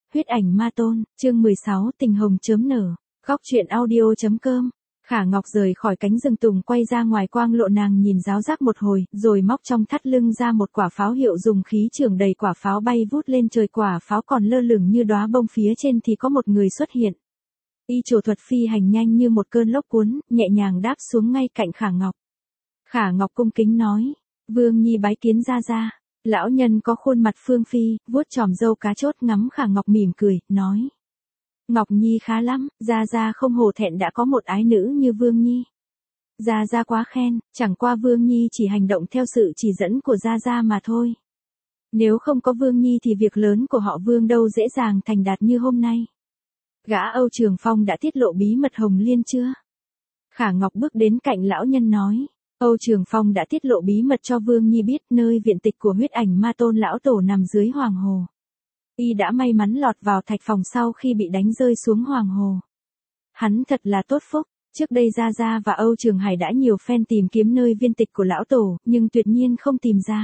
Huyết ảnh ma tôn, chương 16, tình hồng chớm nở. Góc truyện audio.com. Khả Ngọc rời khỏi cánh rừng tùng quay ra ngoài quang lộ, nàng nhìn giáo giác một hồi, rồi móc trong thắt lưng ra một quả pháo hiệu dùng khí trưởng đầy quả pháo bay vút lên trời, quả pháo còn lơ lửng như đóa bông, phía trên thì có một người xuất hiện. Y trổ thuật phi hành nhanh như một cơn lốc cuốn, nhẹ nhàng đáp xuống ngay cạnh Khả Ngọc. Khả Ngọc cung kính nói, Vương Nhi bái kiến gia gia. Lão nhân có khuôn mặt phương phi, vuốt chòm râu cá chốt, ngắm Khả Ngọc mỉm cười, nói. Ngọc Nhi khá lắm, gia gia không hổ thẹn đã có một ái nữ như Vương Nhi. Gia gia quá khen, chẳng qua Vương Nhi chỉ hành động theo sự chỉ dẫn của gia gia mà thôi. Nếu không có Vương Nhi thì việc lớn của họ Vương đâu dễ dàng thành đạt như hôm nay. Gã Âu Trường Phong đã tiết lộ bí mật Hồng Liên chưa? Khả Ngọc bước đến cạnh lão nhân nói. Âu Trường Phong đã tiết lộ bí mật cho Vương Nhi biết, nơi viện tịch của huyết ảnh ma tôn lão tổ nằm dưới Hoàng Hồ. Y đã may mắn lọt vào thạch phòng sau khi bị đánh rơi xuống Hoàng Hồ. Hắn thật là tốt phúc, trước đây Gia Gia và Âu Trường Hải đã nhiều phen tìm kiếm nơi viên tịch của lão tổ, nhưng tuyệt nhiên không tìm ra.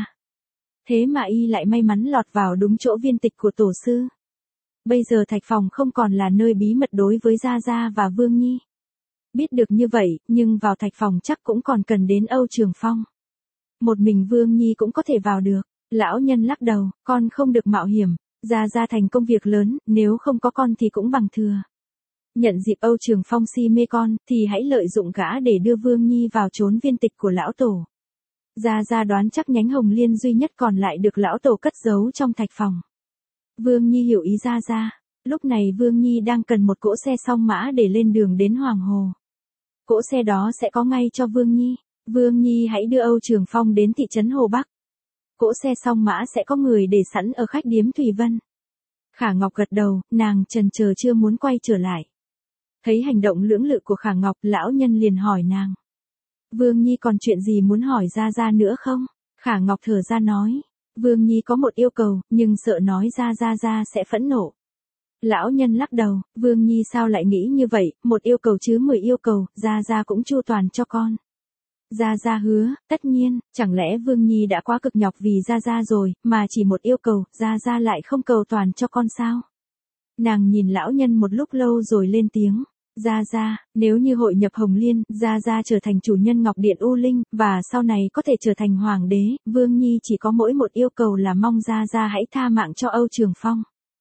Thế mà Y lại may mắn lọt vào đúng chỗ viên tịch của tổ sư. Bây giờ thạch phòng không còn là nơi bí mật đối với Gia Gia và Vương Nhi. Biết được như vậy, nhưng vào thạch phòng chắc cũng còn cần đến Âu Trường Phong. Một mình Vương Nhi cũng có thể vào được. Lão nhân lắc đầu, con không được mạo hiểm. Gia Gia thành công việc lớn, nếu không có con thì cũng bằng thừa. Nhận dịp Âu Trường Phong si mê con, thì hãy lợi dụng gã để đưa Vương Nhi vào trốn viên tịch của lão tổ. Gia Gia đoán chắc nhánh Hồng Liên duy nhất còn lại được lão tổ cất giấu trong thạch phòng. Vương Nhi hiểu ý Gia Gia. Lúc này Vương Nhi đang cần một cỗ xe song mã để lên đường đến Hoàng Hồ. Cỗ xe đó sẽ có ngay cho Vương Nhi. Vương Nhi hãy đưa Âu Trường Phong đến thị trấn Hồ Bắc. Cỗ xe song mã sẽ có người để sẵn ở khách điếm Thủy Vân. Khả Ngọc gật đầu, nàng chần chờ chưa muốn quay trở lại. Thấy hành động lưỡng lự của Khả Ngọc, lão nhân liền hỏi nàng. Vương Nhi còn chuyện gì muốn hỏi Gia Gia nữa không? Khả Ngọc thở ra nói. Vương Nhi có một yêu cầu, nhưng sợ nói ra Gia Gia sẽ phẫn nộ. Lão nhân lắc đầu, Vương Nhi sao lại nghĩ như vậy, một yêu cầu chứ 10 yêu cầu, Gia Gia cũng chu toàn cho con. Gia Gia hứa, tất nhiên, chẳng lẽ Vương Nhi đã quá cực nhọc vì Gia Gia rồi, mà chỉ một yêu cầu, Gia Gia lại không cầu toàn cho con sao? Nàng nhìn lão nhân một lúc lâu rồi lên tiếng. Gia Gia, nếu như hội nhập Hồng Liên, Gia Gia trở thành chủ nhân Ngọc Điện U Linh, và sau này có thể trở thành hoàng đế, Vương Nhi chỉ có mỗi một yêu cầu là mong Gia Gia hãy tha mạng cho Âu Trường Phong.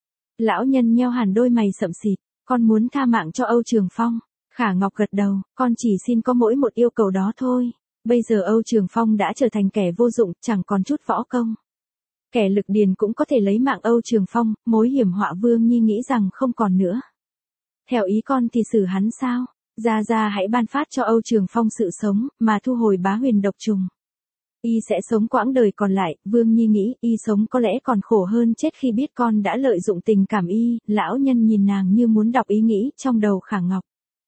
Lão nhân nheo hẳn đôi mày sậm xịt, con muốn tha mạng cho Âu Trường Phong. Khả Ngọc gật đầu, con chỉ xin có mỗi một yêu cầu đó thôi. Bây giờ Âu Trường Phong đã trở thành kẻ vô dụng, chẳng còn chút võ công. Kẻ lực điền cũng có thể lấy mạng Âu Trường Phong, mối hiểm họa Vương Nhi nghĩ rằng không còn nữa. Theo ý con thì xử hắn sao? Gia Gia hãy ban phát cho Âu Trường Phong sự sống, mà thu hồi bá huyền độc trùng. Y sẽ sống quãng đời còn lại, Vương Nhi nghĩ Y sống có lẽ còn khổ hơn chết khi biết con đã lợi dụng tình cảm Y. Lão nhân nhìn nàng như muốn đọc ý nghĩ trong đầu Khả Ngọc.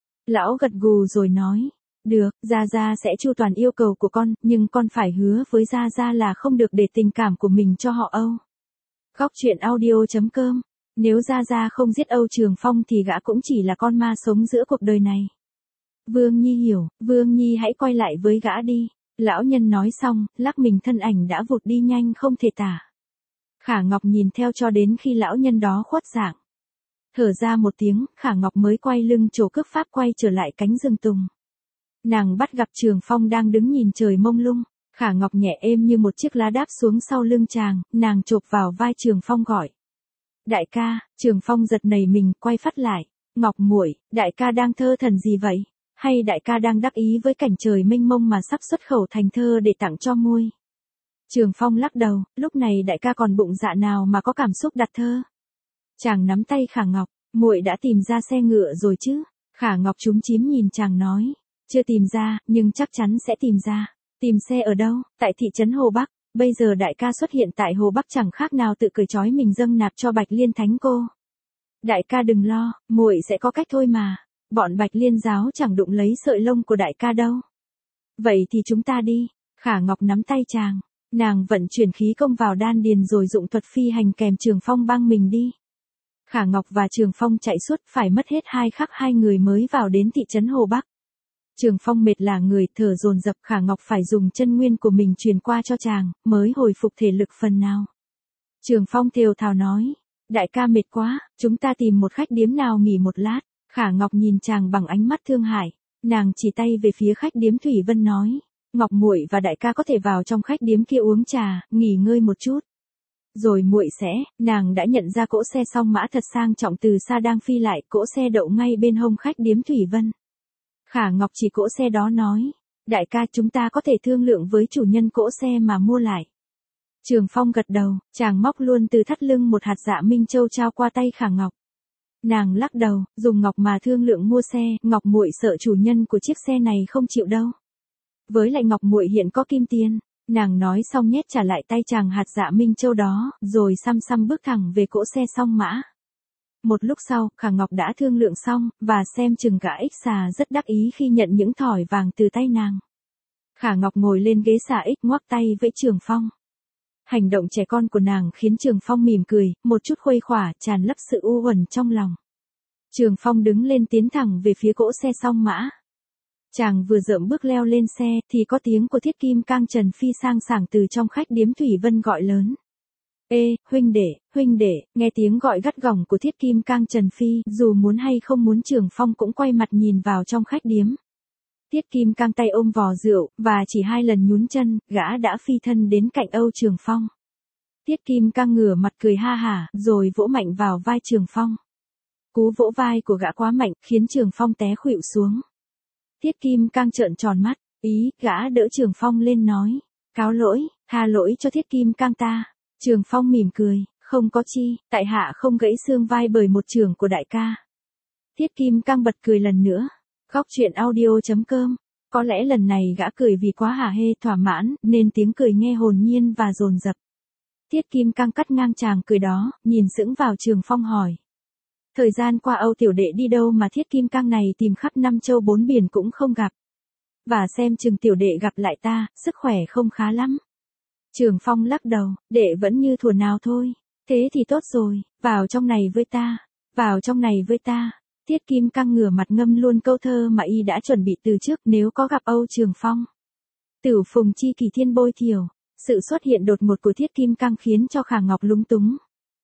Lão gật gù rồi nói, được, Gia Gia sẽ chu toàn yêu cầu của con, nhưng con phải hứa với Gia Gia là không được để tình cảm của mình cho họ Âu. Góc truyện audio.com. Nếu Gia Gia không giết Âu Trường Phong thì gã cũng chỉ là con ma sống giữa cuộc đời này. Vương Nhi hiểu, Vương Nhi hãy quay lại với gã đi. Lão nhân nói xong, lắc mình thân ảnh đã vụt đi nhanh không thể tả. Khả Ngọc nhìn theo cho đến khi lão nhân đó khuất dạng. Thở ra một tiếng, Khả Ngọc mới quay lưng trổ cước pháp quay trở lại cánh rừng tùng. Nàng bắt gặp Trường Phong đang đứng nhìn trời mông lung. Khả Ngọc nhẹ êm như một chiếc lá đáp xuống sau lưng chàng, nàng chộp vào vai Trường Phong gọi. Đại ca. Trường Phong giật nảy mình, quay phát lại. Ngọc muội, đại ca đang thơ thần gì vậy? Hay đại ca đang đắc ý với cảnh trời mênh mông mà sắp xuất khẩu thành thơ để tặng cho muội? Trường Phong lắc đầu, lúc này đại ca còn bụng dạ nào mà có cảm xúc đặt thơ. Chàng nắm tay Khả Ngọc, muội đã tìm ra xe ngựa rồi chứ? Khả Ngọc chúm chím nhìn chàng nói, chưa tìm ra, nhưng chắc chắn sẽ tìm ra. Tìm xe ở đâu? Tại thị trấn Hồ Bắc. Bây giờ đại ca xuất hiện tại Hồ Bắc chẳng khác nào tự cởi trói mình dâng nạp cho Bạch Liên Thánh cô. Đại ca đừng lo, muội sẽ có cách thôi mà. Bọn Bạch Liên giáo chẳng đụng lấy sợi lông của đại ca đâu. Vậy thì chúng ta đi. Khả Ngọc nắm tay chàng. Nàng vận chuyển khí công vào đan điền rồi dụng thuật phi hành kèm Trường Phong băng mình đi. Khả Ngọc và Trường Phong chạy suốt phải mất hết 2 khắc 2 người mới vào đến thị trấn Hồ Bắc. Trường Phong mệt lả người, thở dồn dập, Khả Ngọc phải dùng chân nguyên của mình truyền qua cho chàng, mới hồi phục thể lực phần nào. Trường Phong thều thào nói, Đại ca mệt quá, chúng ta tìm một khách điếm nào nghỉ một lát. Khả Ngọc nhìn chàng bằng ánh mắt thương hại, nàng chỉ tay về phía khách điếm Thủy Vân nói, Ngọc muội và đại ca có thể vào trong khách điếm kia uống trà, nghỉ ngơi một chút. Rồi muội sẽ, nàng đã nhận ra cỗ xe song mã thật sang trọng từ xa đang phi lại, cỗ xe đậu ngay bên hông khách điếm Thủy Vân. Khả Ngọc chỉ cỗ xe đó nói, đại ca chúng ta có thể thương lượng với chủ nhân cỗ xe mà mua lại. Trường Phong gật đầu, chàng móc luôn từ thắt lưng một hạt dạ Minh Châu trao qua tay Khả Ngọc. Nàng lắc đầu, dùng ngọc mà thương lượng mua xe, Ngọc muội sợ chủ nhân của chiếc xe này không chịu đâu. Với lại Ngọc muội hiện có kim tiền. Nàng nói xong nhét trả lại tay chàng hạt dạ Minh Châu đó, rồi xăm xăm bước thẳng về cỗ xe song mã. Một lúc sau, Khả Ngọc đã thương lượng xong, và xem chừng cả ích xà rất đắc ý khi nhận những thỏi vàng từ tay nàng. Khả Ngọc ngồi lên ghế xà ích ngoắc tay với Trường Phong. Hành động trẻ con của nàng khiến Trường Phong mỉm cười, một chút khuây khỏa, tràn lấp sự u uẩn trong lòng. Trường Phong đứng lên tiến thẳng về phía cỗ xe song mã. Chàng vừa dợm bước leo lên xe, thì có tiếng của Thiết Kim Cang Trần Phi sang sảng từ trong khách điếm Thủy Vân gọi lớn. Ê, huynh đệ, nghe tiếng gọi gắt gỏng của Thiết Kim Cang Trần Phi, dù muốn hay không muốn Trường Phong cũng quay mặt nhìn vào trong khách điếm. Thiết Kim Cang tay ôm vò rượu, và chỉ 2 lần nhún chân, gã đã phi thân đến cạnh Âu Trường Phong. Thiết Kim Cang ngửa mặt cười ha hả, rồi vỗ mạnh vào vai Trường Phong. Cú vỗ vai của gã quá mạnh, khiến Trường Phong té khuỵu xuống. Thiết Kim Cang trợn tròn mắt, gã đỡ Trường Phong lên nói, cáo lỗi, tha lỗi cho Thiết Kim Cang ta. Trường Phong mỉm cười, không có chi, tại hạ không gãy xương vai bởi một chưởng của đại ca. Thiết Kim Cang bật cười lần nữa. Góc truyện audio.com. Có lẽ lần này gã cười vì quá hả hê thỏa mãn, nên tiếng cười nghe hồn nhiên và dồn dập. Thiết Kim Cang cắt ngang chàng cười đó, nhìn sững vào Trường Phong hỏi. Thời gian qua Âu tiểu đệ đi đâu mà Thiết Kim Cang này tìm khắp 5 châu 4 biển cũng không gặp. Và xem chừng tiểu đệ gặp lại ta, sức khỏe không khá lắm. Trường Phong lắc đầu, đệ vẫn như thuở nào thôi. Thế thì tốt rồi, vào trong này với ta, vào trong này với ta. Thiết Kim Cang ngửa mặt ngâm luôn câu thơ mà y đã chuẩn bị từ trước nếu có gặp Âu Trường Phong. Tử phùng chi kỳ thiên bôi thiểu. Sự xuất hiện đột ngột của Thiết Kim Cang khiến cho Khả Ngọc lúng túng.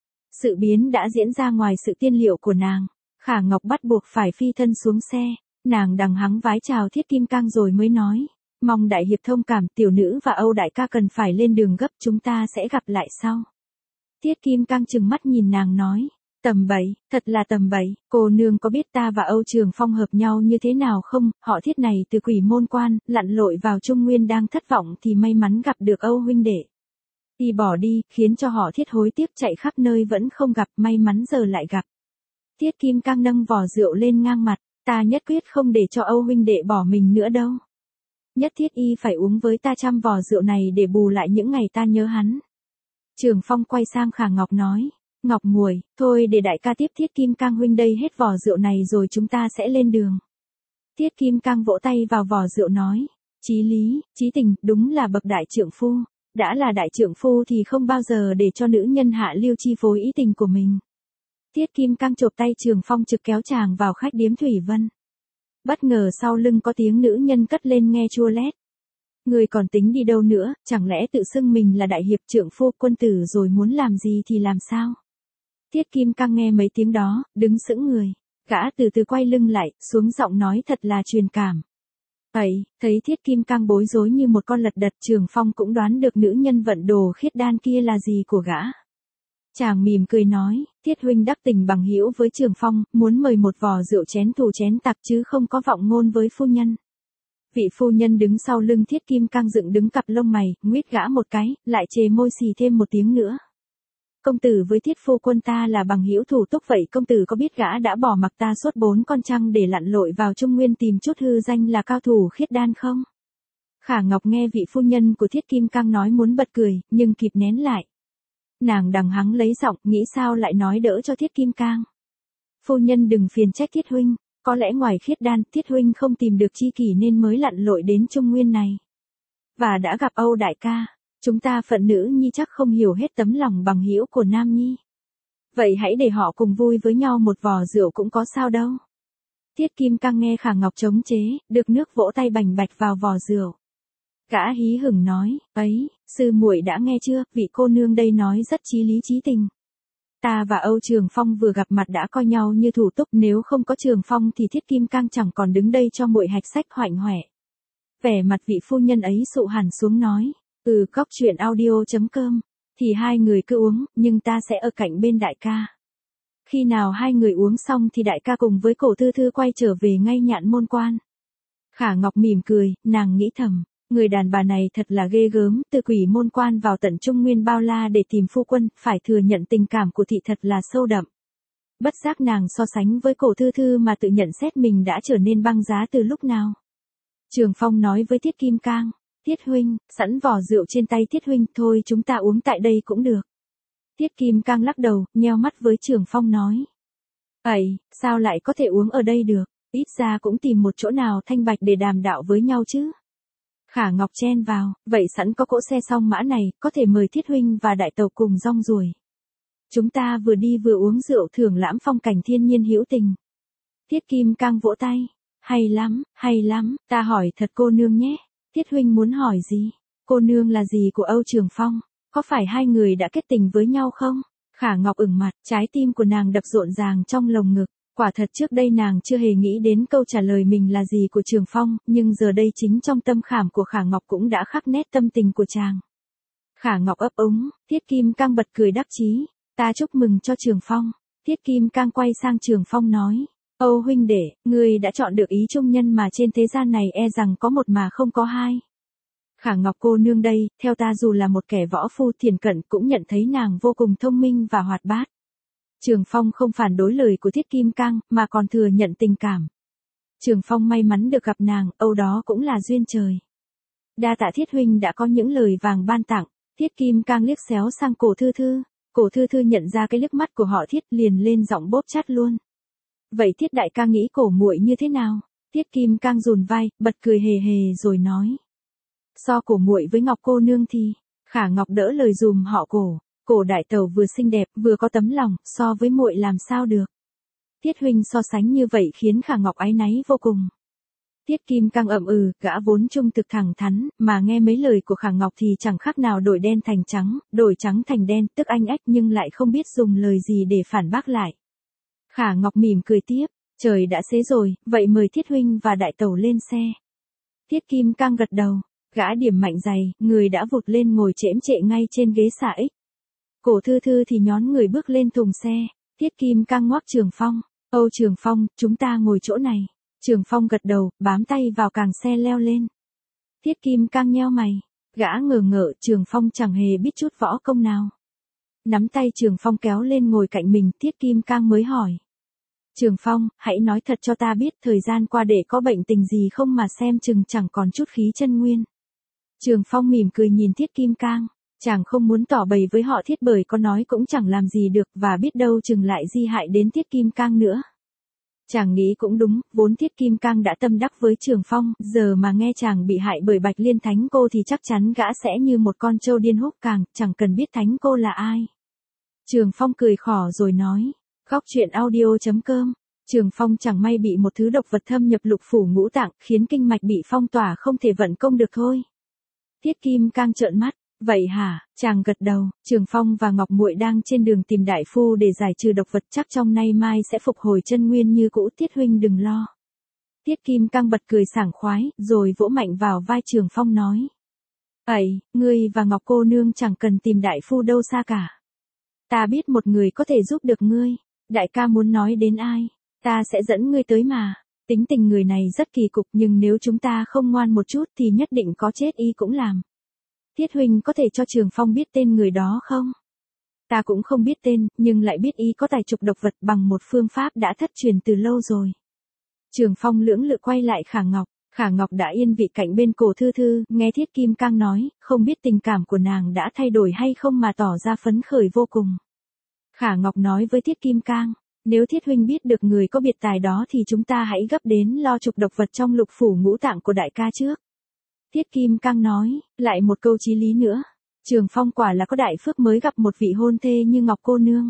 Sự biến đã diễn ra ngoài sự tiên liệu của nàng. Khả Ngọc bắt buộc phải phi thân xuống xe. Nàng đằng hắng vái chào Thiết Kim Cang rồi mới nói. Mong đại hiệp thông cảm, tiểu nữ và Âu đại ca cần phải lên đường gấp, chúng ta sẽ gặp lại sau. Thiết Kim Cang trừng mắt nhìn nàng nói. Tầm bậy, thật là tầm bậy, cô nương có biết ta và Âu Trường Phong hợp nhau như thế nào không? Họ Thiết này từ Quỷ Môn Quan, lặn lội vào Trung Nguyên đang thất vọng thì may mắn gặp được Âu huynh đệ. Y bỏ đi, khiến cho họ Thiết hối tiếc chạy khắp nơi vẫn không gặp, may mắn giờ lại gặp. Thiết Kim Cang nâng vò rượu lên ngang mặt, ta nhất quyết không để cho Âu huynh đệ bỏ mình nữa đâu. Nhất thiết y phải uống với ta 100 vò rượu này để bù lại những ngày ta nhớ hắn. Trường Phong quay sang Khả Ngọc nói. Ngọc muội, thôi để đại ca tiếp Thiết Kim Cang huynh đây hết vò rượu này rồi chúng ta sẽ lên đường. Thiết Kim Cang vỗ tay vào vò rượu nói, chí lý, chí tình, đúng là bậc đại trượng phu. Đã là đại trượng phu thì không bao giờ để cho nữ nhân hạ lưu chi phối ý tình của mình. Thiết Kim Cang chộp tay Trường Phong trực kéo chàng vào khách điếm Thủy Vân. Bất ngờ sau lưng có tiếng nữ nhân cất lên nghe chua lét. Người còn tính đi đâu nữa, chẳng lẽ tự xưng mình là đại hiệp trượng phu quân tử rồi muốn làm gì thì làm sao? Thiết Kim Cang nghe mấy tiếng đó, đứng sững người. Gã từ từ quay lưng lại, xuống giọng nói thật là truyền cảm. Vậy, thấy Thiết Kim Cang bối rối như một con lật đật, Trường Phong cũng đoán được nữ nhân vận đồ khiết đan kia là gì của gã. Chàng mỉm cười nói, Thiết huynh đắc tình bằng hữu với Trường Phong, muốn mời một vò rượu chén thù chén tặc chứ không có vọng ngôn với phu nhân. Vị phu nhân đứng sau lưng Thiết Kim Cang dựng đứng cặp lông mày, nguyết gã một cái, lại chề môi xì thêm một tiếng nữa. Công tử với Thiết phu quân ta là bằng hữu thủ túc, vậy công tử có biết gã đã bỏ mặc ta suốt 4 con trăng để lặn lội vào Trung Nguyên tìm chút hư danh là cao thủ khiết đan không? Khả Ngọc nghe vị phu nhân của Thiết Kim Cang nói muốn bật cười, nhưng kịp nén lại. Nàng đằng hắng lấy giọng, nghĩ sao lại nói đỡ cho Thiết Kim Cang. Phu nhân đừng phiền trách Thiết huynh, có lẽ ngoài khiết đan, Thiết huynh không tìm được chi kỷ nên mới lặn lội đến Trung Nguyên này. Và đã gặp Âu đại ca. Chúng ta phận nữ nhi chắc không hiểu hết tấm lòng bằng hữu của nam nhi. Vậy hãy để họ cùng vui với nhau một vò rượu cũng có sao đâu. Thiết Kim Cang nghe Khả Ngọc chống chế, được nước vỗ tay bành bạch vào vò rượu. Gã hí hửng nói, ấy, sư muội đã nghe chưa, vị cô nương đây nói rất chí lý chí tình. Ta và Âu Trường Phong vừa gặp mặt đã coi nhau như thủ túc, nếu không có Trường Phong thì Thiết Kim Cang chẳng còn đứng đây cho muội hạch sách hoạnh hoẹ. Vẻ mặt vị phu nhân ấy sụ hẳn xuống nói, Cóc truyện audio.com, thì hai người cứ uống, nhưng ta sẽ ở cạnh bên đại ca. Khi nào hai người uống xong thì đại ca cùng với Cổ Thư Thư quay trở về ngay Nhạn Môn Quan. Khả Ngọc mỉm cười, nàng nghĩ thầm, người đàn bà này thật là ghê gớm, từ Quỷ Môn Quan vào tận Trung Nguyên bao la để tìm phu quân, phải thừa nhận tình cảm của thị thật là sâu đậm. Bất giác nàng so sánh với Cổ Thư Thư mà tự nhận xét mình đã trở nên băng giá từ lúc nào. Trường Phong nói với Thiết Kim Cang, Thiết huynh, sẵn vỏ rượu trên tay Thiết huynh, thôi chúng ta uống tại đây cũng được. Thiết Kim Cang lắc đầu, nheo mắt với Trường Phong nói. Ấy, sao lại có thể uống ở đây được, ít ra cũng tìm một chỗ nào thanh bạch để đàm đạo với nhau chứ. Khả Ngọc chen vào, vậy sẵn có cỗ xe song mã này, có thể mời Thiết huynh và đại tàu cùng rong ruổi. Chúng ta vừa đi vừa uống rượu thưởng lãm phong cảnh thiên nhiên hữu tình. Thiết Kim Cang vỗ tay, hay lắm, ta hỏi thật cô nương nhé, Thiết huynh muốn hỏi gì? Cô nương là gì của Âu Trường Phong? Có phải hai người đã kết tình với nhau không? Khả Ngọc ửng mặt, trái tim của nàng đập rộn ràng trong lồng ngực. Quả thật trước đây nàng chưa hề nghĩ đến câu trả lời mình là gì của Trường Phong, nhưng giờ đây chính trong tâm khảm của Khả Ngọc cũng đã khắc nét tâm tình của chàng. Khả Ngọc ấp úng, Thiết Kim Cang bật cười đắc chí, ta chúc mừng cho Trường Phong. Thiết Kim Cang quay sang Trường Phong nói, Âu huynh đệ, ngươi đã chọn được ý trung nhân mà trên thế gian này e rằng có một mà không có hai. Khả Ngọc cô nương đây, theo ta dù là một kẻ võ phu thiền cận cũng nhận thấy nàng vô cùng thông minh và hoạt bát. Trường Phong không phản đối lời của Thiết Kim Cang, mà còn thừa nhận tình cảm. Trường Phong may mắn được gặp nàng, âu đó cũng là duyên trời. Đa tạ Thiết huynh đã có những lời vàng ban tặng. Thiết Kim Cang liếc xéo sang Cổ Thư Thư. Cổ Thư Thư nhận ra cái liếc mắt của họ Thiết liền lên giọng bóp chát luôn. Vậy Thiết đại ca nghĩ cổ muội như thế nào? Thiết Kim Cang dùn vai, bật cười hề hề rồi nói. So cổ muội với Ngọc cô nương thì, Khả Ngọc đỡ lời dùm họ Cổ. Cổ đại tẩu vừa xinh đẹp, vừa có tấm lòng, so với muội làm sao được. Thiết huynh so sánh như vậy khiến Khả Ngọc áy náy vô cùng. Thiết Kim Cang ậm gã vốn trung thực thẳng thắn, mà nghe mấy lời của Khả Ngọc thì chẳng khác nào đổi đen thành trắng, đổi trắng thành đen, tức anh ách nhưng lại không biết dùng lời gì để phản bác lại. Khả Ngọc mỉm cười tiếp, trời đã xế rồi, vậy mời Thiết huynh và đại tẩu lên xe. Thiết Kim Cang gật đầu, gã điểm mạnh giày, người đã vụt lên ngồi chễm chệ ngay trên ghế xà ích. Cổ Thư Thư thì nhón người bước lên thùng xe, Thiết Kim Cang ngoắc Trường Phong, Âu Trường Phong, chúng ta ngồi chỗ này. Trường Phong gật đầu, bám tay vào càng xe leo lên. Thiết Kim Cang nheo mày, gã ngờ ngợ Trường Phong chẳng hề biết chút võ công nào. Nắm tay Trường Phong kéo lên ngồi cạnh mình, Thiết Kim Cang mới hỏi. Trường Phong, hãy nói thật cho ta biết thời gian qua để có bệnh tình gì không mà xem chừng chẳng còn chút khí chân nguyên. Trường Phong mỉm cười nhìn Thiết Kim Cang. Chàng không muốn tỏ bày với họ Thiết bởi có nói cũng chẳng làm gì được và biết đâu chừng lại di hại đến Thiết Kim Cang nữa. Chàng nghĩ cũng đúng, vốn Thiết Kim Cang đã tâm đắc với Trường Phong, giờ mà nghe chàng bị hại bởi Bạch Liên Thánh Cô thì chắc chắn gã sẽ như một con trâu điên húc càng, chẳng cần biết Thánh Cô là ai. Trường Phong cười khỏ rồi nói, Góc truyện audio.com, Trường Phong chẳng may bị một thứ độc vật thâm nhập lục phủ ngũ tạng, khiến kinh mạch bị phong tỏa không thể vận công được thôi. Thiết Kim Cang trợn mắt. Vậy hả? Chàng gật đầu, Trường Phong và Ngọc muội đang trên đường tìm đại phu để giải trừ độc vật, chắc trong nay mai sẽ phục hồi chân nguyên như cũ, Thiết huynh đừng lo. Thiết Kim Cang bật cười sảng khoái, rồi vỗ mạnh vào vai Trường Phong nói. Ấy, ngươi và Ngọc cô nương chẳng cần tìm đại phu đâu xa cả. Ta biết một người có thể giúp được ngươi, đại ca muốn nói đến ai, ta sẽ dẫn ngươi tới mà. Tính tình người này rất kỳ cục nhưng nếu chúng ta không ngoan một chút thì nhất định có chết y cũng làm. Thiết huynh có thể cho Trường Phong biết tên người đó không? Ta cũng không biết tên, nhưng lại biết y có tài trục độc vật bằng một phương pháp đã thất truyền từ lâu rồi. Trường Phong lưỡng lự quay lại Khả Ngọc đã yên vị cạnh bên Cổ Thư Thư, nghe Thiết Kim Cang nói, không biết tình cảm của nàng đã thay đổi hay không mà tỏ ra phấn khởi vô cùng. Khả Ngọc nói với Thiết Kim Cang, nếu Thiết huynh biết được người có biệt tài đó thì chúng ta hãy gấp đến lo trục độc vật trong lục phủ ngũ tạng của đại ca trước. Thiết Kim Cang nói, lại một câu chí lý nữa. Trường Phong quả là có đại phước mới gặp một vị hôn thê như Ngọc cô nương.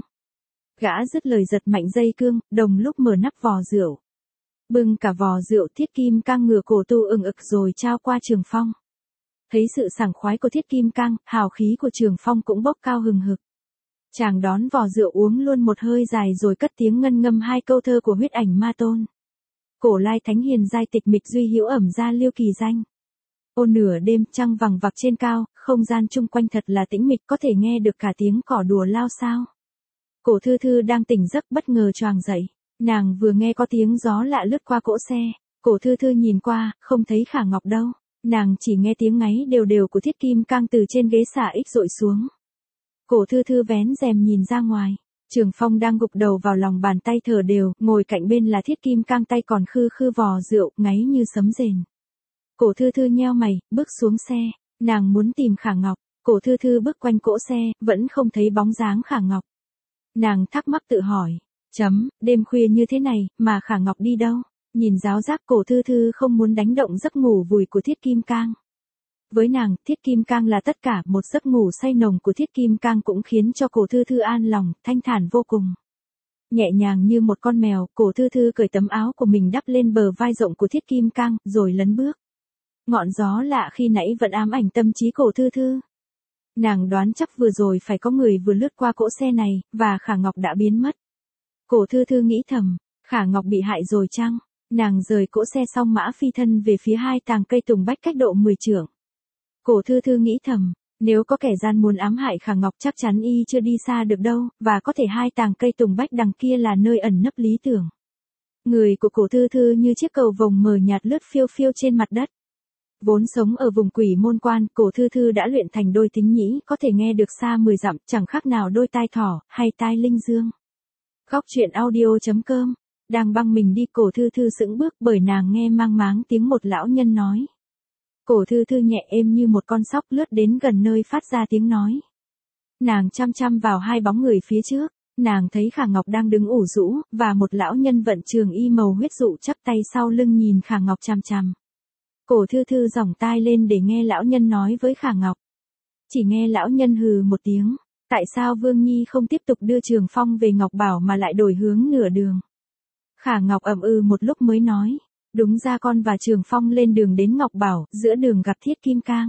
Gã dứt lời giật mạnh dây cương, đồng lúc mở nắp vò rượu. Bưng cả vò rượu, Thiết Kim Cang ngửa cổ tu ừng ực rồi trao qua Trường Phong. Thấy sự sảng khoái của Thiết Kim Cang, hào khí của Trường Phong cũng bốc cao hừng hực. Chàng đón vò rượu uống luôn một hơi dài rồi cất tiếng ngân ngâm hai câu thơ của huyết ảnh ma tôn. Cổ lai thánh hiền giai tịch mịch duy hữu ẩm gia liêu kỳ danh. Ô nửa đêm trăng vằng vặc trên cao, không gian chung quanh thật là tĩnh mịch, có thể nghe được cả tiếng cỏ đùa lao sao. Cổ Thư Thư đang tỉnh giấc bất ngờ choàng dậy. Nàng vừa nghe có tiếng gió lạ lướt qua cỗ xe. Cổ Thư Thư nhìn qua, không thấy Khả Ngọc đâu. Nàng chỉ nghe tiếng ngáy đều đều của Thiết Kim Cang từ trên ghế xà ích dội xuống. Cổ Thư Thư vén rèm nhìn ra ngoài. Trường Phong đang gục đầu vào lòng bàn tay thở đều, ngồi cạnh bên là Thiết Kim Cang tay còn khư khư vò rượu, ngáy như sấm rền. Cổ Thư Thư nheo mày, bước xuống xe. Nàng muốn tìm Khả Ngọc. Cổ Thư Thư bước quanh cỗ xe, vẫn không thấy bóng dáng Khả Ngọc. Nàng thắc mắc tự hỏi. Đêm khuya như thế này, mà Khả Ngọc đi đâu? Nhìn giáo giác Cổ Thư Thư không muốn đánh động giấc ngủ vùi của Thiết Kim Cang. Với nàng, Thiết Kim Cang là tất cả, một giấc ngủ say nồng của Thiết Kim Cang cũng khiến cho Cổ Thư Thư an lòng, thanh thản vô cùng. Nhẹ nhàng như một con mèo, Cổ Thư Thư cởi tấm áo của mình đắp lên bờ vai rộng của Thiết Kim Cang, rồi lấn bước. Ngọn gió lạ khi nãy vẫn ám ảnh tâm trí Cổ Thư Thư. Nàng đoán chắc vừa rồi phải có người vừa lướt qua cỗ xe này, và Khả Ngọc đã biến mất. Cổ Thư Thư nghĩ thầm, Khả Ngọc bị hại rồi chăng? Nàng rời cỗ xe xong mã phi thân về phía hai tàng cây tùng bách cách độ 10 trượng. Cổ Thư Thư nghĩ thầm, nếu có kẻ gian muốn ám hại Khả Ngọc chắc chắn y chưa đi xa được đâu, và có thể hai tàng cây tùng bách đằng kia là nơi ẩn nấp lý tưởng. Người của Cổ Thư Thư như chiếc cầu vồng mờ nhạt lướt phiêu phiêu trên mặt đất. Vốn sống ở vùng Quỷ Môn Quan, Cổ Thư Thư đã luyện thành đôi tính nhĩ, có thể nghe được xa 10 dặm, chẳng khác nào đôi tai thỏ, hay tai linh dương. Góc truyện audio.com. Đang băng mình đi, Cổ Thư Thư sững bước bởi nàng nghe mang máng tiếng một lão nhân nói. Cổ Thư Thư nhẹ êm như một con sóc lướt đến gần nơi phát ra tiếng nói. Nàng chăm chăm vào hai bóng người phía trước, nàng thấy Khả Ngọc đang đứng ủ rũ, và một lão nhân vận trường y màu huyết dụ chắp tay sau lưng nhìn Khả Ngọc chằm chằm. Cổ Thư Thư giỏng tai lên để nghe lão nhân nói với Khả Ngọc. Chỉ nghe lão nhân hừ một tiếng, tại sao Vương Nhi không tiếp tục đưa Trường Phong về Ngọc Bảo mà lại đổi hướng nửa đường? Khả Ngọc ậm ừ một lúc mới nói, đúng ra con và Trường Phong lên đường đến Ngọc Bảo, giữa đường gặp Thiết Kim Cang.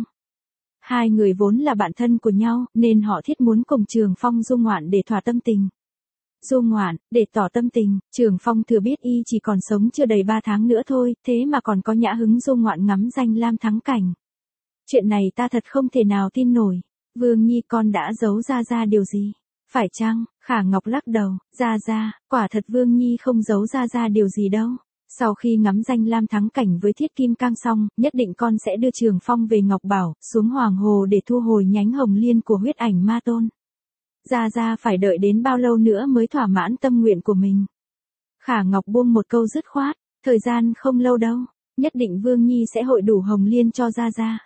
Hai người vốn là bạn thân của nhau, nên họ thiết muốn cùng Trường Phong du ngoạn để thỏa tâm tình. Du ngoạn, để tỏ tâm tình, Trường Phong thừa biết y chỉ còn sống chưa đầy 3 tháng nữa thôi, thế mà còn có nhã hứng du ngoạn ngắm danh lam thắng cảnh. Chuyện này ta thật không thể nào tin nổi. Vương Nhi, con đã giấu Gia điều gì? Phải chăng? Khả Ngọc lắc đầu, Gia, quả thật Vương Nhi không giấu Gia điều gì đâu. Sau khi ngắm danh lam thắng cảnh với Thiết Kim Cang xong, nhất định con sẽ đưa Trường Phong về Ngọc Bảo, xuống Hoàng Hồ để thu hồi nhánh hồng liên của huyết ảnh ma tôn. Gia phải đợi đến bao lâu nữa mới thỏa mãn tâm nguyện của mình? Khả Ngọc buông một câu dứt khoát, thời gian không lâu đâu, nhất định Vương Nhi sẽ hội đủ hồng liên cho Gia.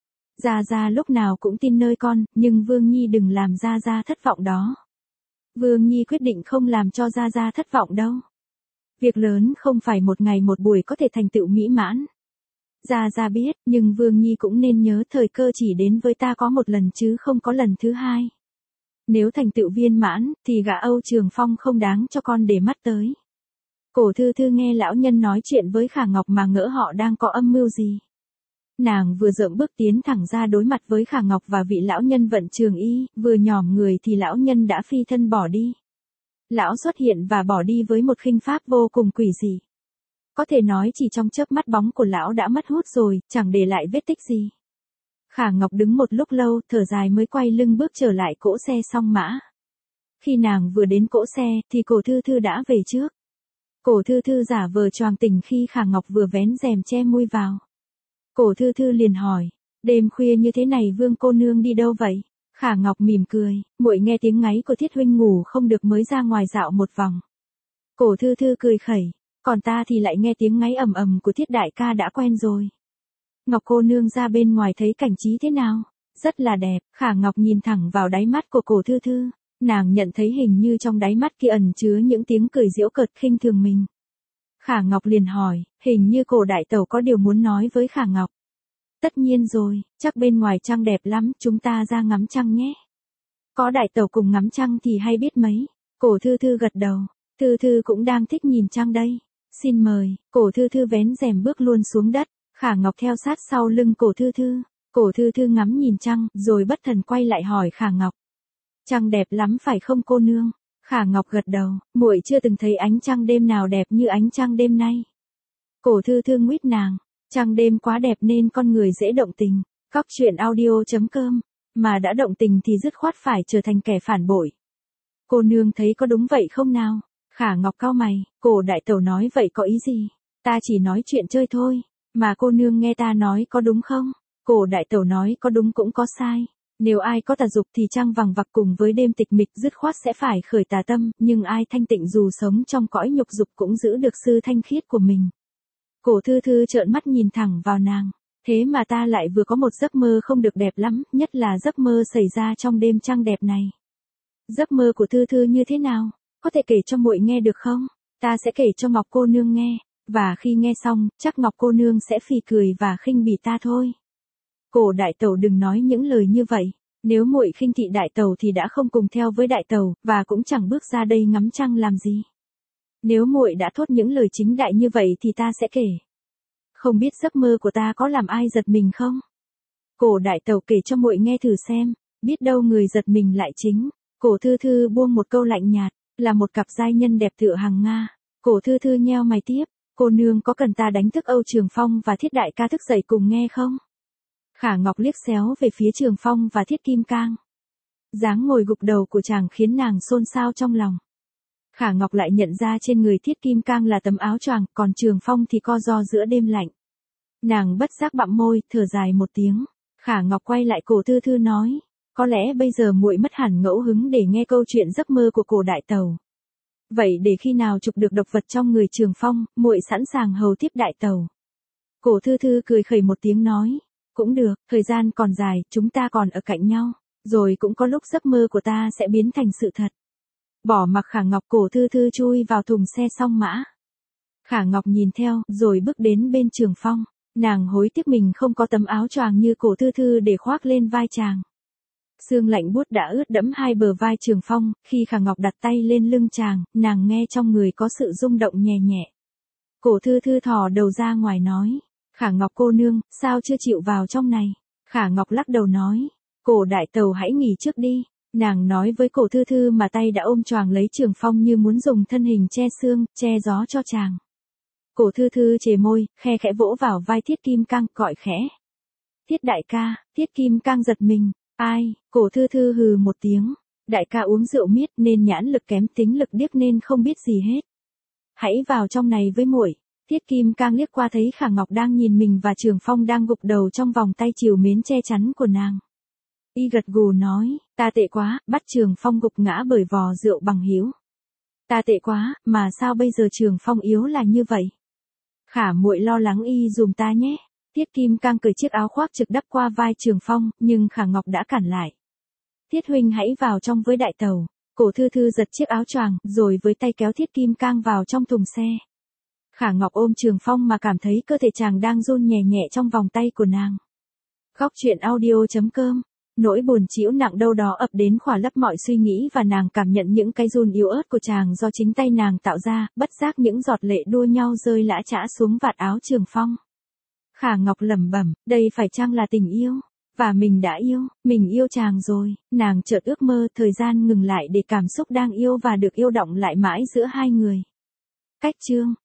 Gia lúc nào cũng tin nơi con, nhưng Vương Nhi đừng làm Gia thất vọng đó. Vương Nhi quyết định không làm cho Gia thất vọng đâu. Việc lớn không phải một ngày một buổi có thể thành tựu mỹ mãn. Gia biết, nhưng Vương Nhi cũng nên nhớ thời cơ chỉ đến với ta có một lần chứ không có lần thứ hai. Nếu thành tựu viên mãn, thì gã Âu Trường Phong không đáng cho con để mắt tới. Cổ Thư Thư nghe lão nhân nói chuyện với Khả Ngọc mà ngỡ họ đang có âm mưu gì. Nàng vừa dợm bước tiến thẳng ra đối mặt với Khả Ngọc và vị lão nhân vận trường y, vừa nhòm người thì lão nhân đã phi thân bỏ đi. Lão xuất hiện và bỏ đi với một khinh pháp vô cùng quỷ dị. Có thể nói chỉ trong chớp mắt bóng của lão đã mất hút rồi, chẳng để lại vết tích gì. Khả Ngọc đứng một lúc lâu, thở dài mới quay lưng bước trở lại cỗ xe song mã. Khi nàng vừa đến cỗ xe, thì Cổ Thư Thư đã về trước. Cổ Thư Thư giả vờ choàng tỉnh khi Khả Ngọc vừa vén rèm che mui vào. Cổ Thư Thư liền hỏi, đêm khuya như thế này Vương cô nương đi đâu vậy? Khả Ngọc mỉm cười, muội nghe tiếng ngáy của Thiết huynh ngủ không được mới ra ngoài dạo một vòng. Cổ Thư Thư cười khẩy, còn ta thì lại nghe tiếng ngáy ầm ầm của Thiết đại ca đã quen rồi. Ngọc cô nương ra bên ngoài thấy cảnh trí thế nào? Rất là đẹp. Khả Ngọc nhìn thẳng vào đáy mắt của Cổ Thư Thư, nàng nhận thấy hình như trong đáy mắt kia ẩn chứa những tiếng cười giễu cợt khinh thường mình. Khả Ngọc liền hỏi, hình như Cổ đại tẩu có điều muốn nói với Khả Ngọc. Tất nhiên rồi, chắc bên ngoài trăng đẹp lắm, chúng ta ra ngắm trăng nhé. Có đại tẩu cùng ngắm trăng thì hay biết mấy. Cổ Thư Thư gật đầu, Thư Thư cũng đang thích nhìn trăng đây. Xin mời. Cổ Thư Thư vén rèm bước luôn xuống đất, Khả Ngọc theo sát sau lưng Cổ Thư Thư. Cổ Thư Thư ngắm nhìn trăng, rồi bất thần quay lại hỏi Khả Ngọc. Trăng đẹp lắm phải không cô nương? Khả Ngọc gật đầu, muội chưa từng thấy ánh trăng đêm nào đẹp như ánh trăng đêm nay. Cổ Thư Thư nguyết nàng, trăng đêm quá đẹp nên con người dễ động tình. Cóc truyện audio.com, mà đã động tình thì dứt khoát phải trở thành kẻ phản bội. Cô nương thấy có đúng vậy không nào? Khả Ngọc cau mày, Cổ đại tẩu nói vậy có ý gì? Ta chỉ nói chuyện chơi thôi, mà cô nương nghe ta nói có đúng không? Cổ đại tẩu nói có đúng cũng có sai. Nếu ai có tà dục thì trăng vằng vặc cùng với đêm tịch mịch dứt khoát sẽ phải khởi tà tâm, nhưng ai thanh tịnh dù sống trong cõi nhục dục cũng giữ được sự thanh khiết của mình. Cổ Thư Thư trợn mắt nhìn thẳng vào nàng. Thế mà ta lại vừa có một giấc mơ không được đẹp lắm, nhất là giấc mơ xảy ra trong đêm trăng đẹp này. Giấc mơ của Thư Thư như thế nào? Có thể kể cho muội nghe được không? Ta sẽ kể cho Ngọc cô nương nghe, và khi nghe xong, chắc Ngọc cô nương sẽ phì cười và khinh bỉ ta thôi. Cổ đại tẩu đừng nói những lời như vậy, nếu muội khinh thị đại tẩu thì đã không cùng theo với đại tẩu, và cũng chẳng bước ra đây ngắm trăng làm gì. Nếu muội đã thốt những lời chính đại như vậy thì ta sẽ kể. Không biết giấc mơ của ta có làm ai giật mình không? Cổ đại tẩu kể cho muội nghe thử xem, biết đâu người giật mình lại chính. Cổ Thư Thư buông một câu lạnh nhạt, là một cặp giai nhân đẹp tựa hàng Nga. Cổ Thư Thư nheo mày tiếp, cô nương có cần ta đánh thức Âu Trường Phong và Thiết đại ca thức dậy cùng nghe không? Khả Ngọc liếc xéo về phía Trường Phong và Thiết Kim Cang. Dáng ngồi gục đầu của chàng khiến nàng xôn xao trong lòng. Khả Ngọc lại nhận ra trên người Thiết Kim Cang là tấm áo choàng, còn Trường Phong thì co ro giữa đêm lạnh. Nàng bất giác bặm môi, thở dài một tiếng. Khả Ngọc quay lại Cổ Thư Thư nói, có lẽ bây giờ muội mất hẳn ngẫu hứng để nghe câu chuyện giấc mơ của Cổ đại tẩu. Vậy để khi nào chụp được độc vật trong người Trường Phong, muội sẵn sàng hầu tiếp đại tẩu. Cổ Thư Thư cười khẩy một tiếng nói, cũng được, thời gian còn dài, chúng ta còn ở cạnh nhau, rồi cũng có lúc giấc mơ của ta sẽ biến thành sự thật. Bỏ mặc Khả Ngọc, Cổ Thư Thư chui vào thùng xe song mã. Khả Ngọc nhìn theo, rồi bước đến bên Trường Phong. Nàng hối tiếc mình không có tấm áo choàng như Cổ Thư Thư để khoác lên vai chàng. Sương lạnh buốt đã ướt đẫm hai bờ vai Trường Phong, khi Khả Ngọc đặt tay lên lưng chàng, nàng nghe trong người có sự rung động nhẹ nhẹ. Cổ Thư Thư thò đầu ra ngoài nói, Khả Ngọc cô nương, sao chưa chịu vào trong này? Khả Ngọc lắc đầu nói, Cổ đại tẩu hãy nghỉ trước đi. Nàng nói với Cổ Thư Thư mà tay đã ôm choàng lấy Trường Phong như muốn dùng thân hình che sương, che gió cho chàng. Cổ Thư Thư chề môi, khe khẽ vỗ vào vai Thiết Kim Cang, gọi khẽ. Thiết đại ca. Thiết Kim Cang giật mình. Ai? Cổ Thư Thư hừ một tiếng. Đại ca uống rượu miết nên nhãn lực kém, tính lực điếc nên không biết gì hết. Hãy vào trong này với muội. Thiết Kim Cang liếc qua thấy Khả Ngọc đang nhìn mình và Trường Phong đang gục đầu trong vòng tay trìu mến che chắn của nàng. Y gật gù nói, ta tệ quá, bắt Trường Phong gục ngã bởi vò rượu bằng hữu. Ta tệ quá, mà sao bây giờ Trường Phong yếu là như vậy? Khả muội lo lắng y dùm ta nhé. Thiết Kim Cang cởi chiếc áo khoác trực đắp qua vai Trường Phong, nhưng Khả Ngọc đã cản lại. Thiết huynh hãy vào trong với đại tẩu. Cổ Thư Thư giật chiếc áo choàng, rồi với tay kéo Thiết Kim Cang vào trong thùng xe. Khả Ngọc ôm Trường Phong mà cảm thấy cơ thể chàng đang run nhẹ nhẹ trong vòng tay của nàng. Cóc truyện audio.com. Nỗi buồn trĩu nặng đâu đó ập đến khỏa lấp mọi suy nghĩ và nàng cảm nhận những cái run yếu ớt của chàng do chính tay nàng tạo ra, bất giác những giọt lệ đua nhau rơi lã chã xuống vạt áo Trường Phong. Khả Ngọc lẩm bẩm, đây phải chăng là tình yêu? Và mình đã yêu, mình yêu chàng rồi. Nàng chợt ước mơ thời gian ngừng lại để cảm xúc đang yêu và được yêu động lại mãi giữa hai người. Cách chương